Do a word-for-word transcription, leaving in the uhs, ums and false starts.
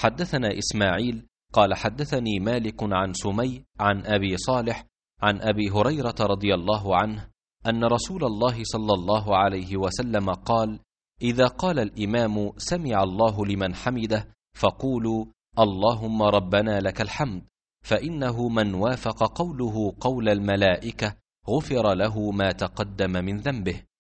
حدثنا إسماعيل قال حدثني مالك عن سمي عن أبي صالح عن أبي هريرة رضي الله عنه أن رسول الله صلى الله عليه وسلم قال: إذا قال الإمام سمع الله لمن حمده فقولوا اللهم ربنا لك الحمد، فإنه من وافق قوله قول الملائكة غفر له ما تقدم من ذنبه.